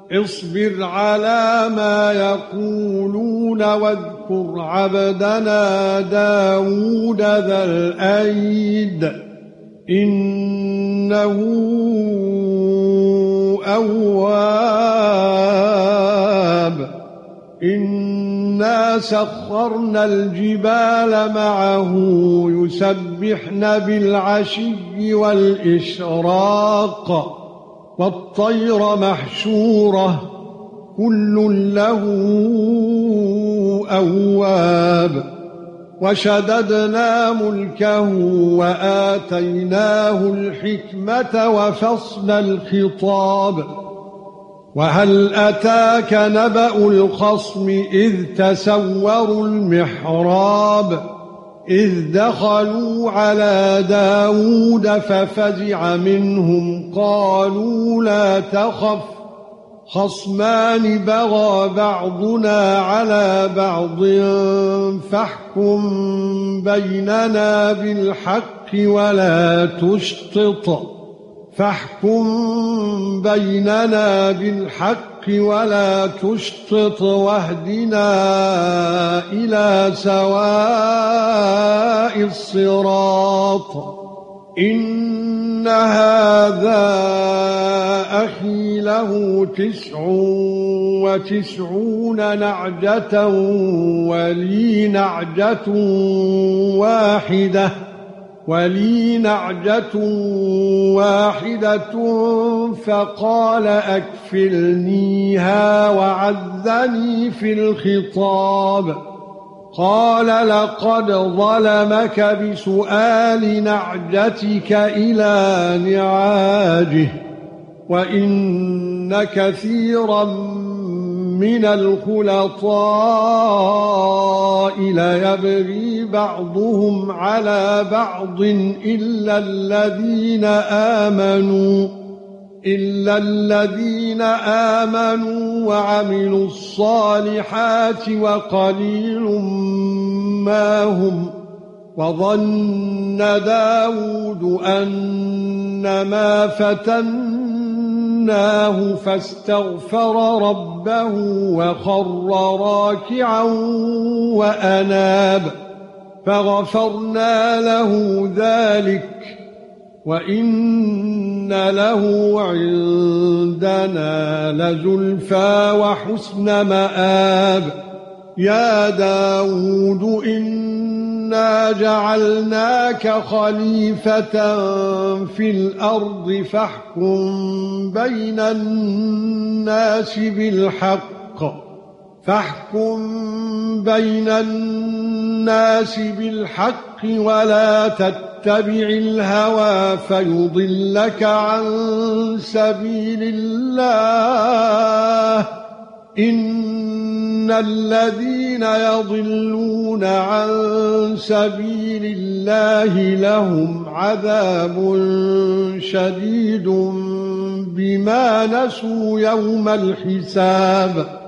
اصبر على ما يقولون واذكر عبدنا داود ذا الأيد إنه أواب إنا سخرنا الجبال معه يسبحن بالعشي والإشراق والطير محشورة كل له أواب وشددنا ملكه وآتيناه الحكمة وفصل الخطاب وهل أتاك نبأ الخصم إذ تسوروا المحراب إذ دخلوا على داود ففزع منهم قالوا لا تخف خصمان بغى بعضنا على بعض فاحكم بيننا بالحق ولا تشطط واهدنا إلى سواء الصراط إن هذا أخي له 99 نعجة ولي نعجة واحدة فقال أكفلنيها وعزني في الخطاب قال لقد ظلمك بسؤال نعجتك إلى نعاجه وإن كثيرا من الخلطاء ليبغي بعضهم على بعض إلا الذين آمنوا وعملوا الصالحات وقليل ما هم وظن داود أنما فتناه فاستغفر ربه وخر راكعا وأناب فغفرنا له ذلك وإن له عندنا لزلفى وحسن مآب يا داود إنا جعلناك خليفة في الأرض فاحكم بين الناس بالحق ولا تتبع الهوى فيضلك عن سبيل الله إن الذين يضلون عن سبيل الله لهم عذاب شديد بما نسوا يوم الحساب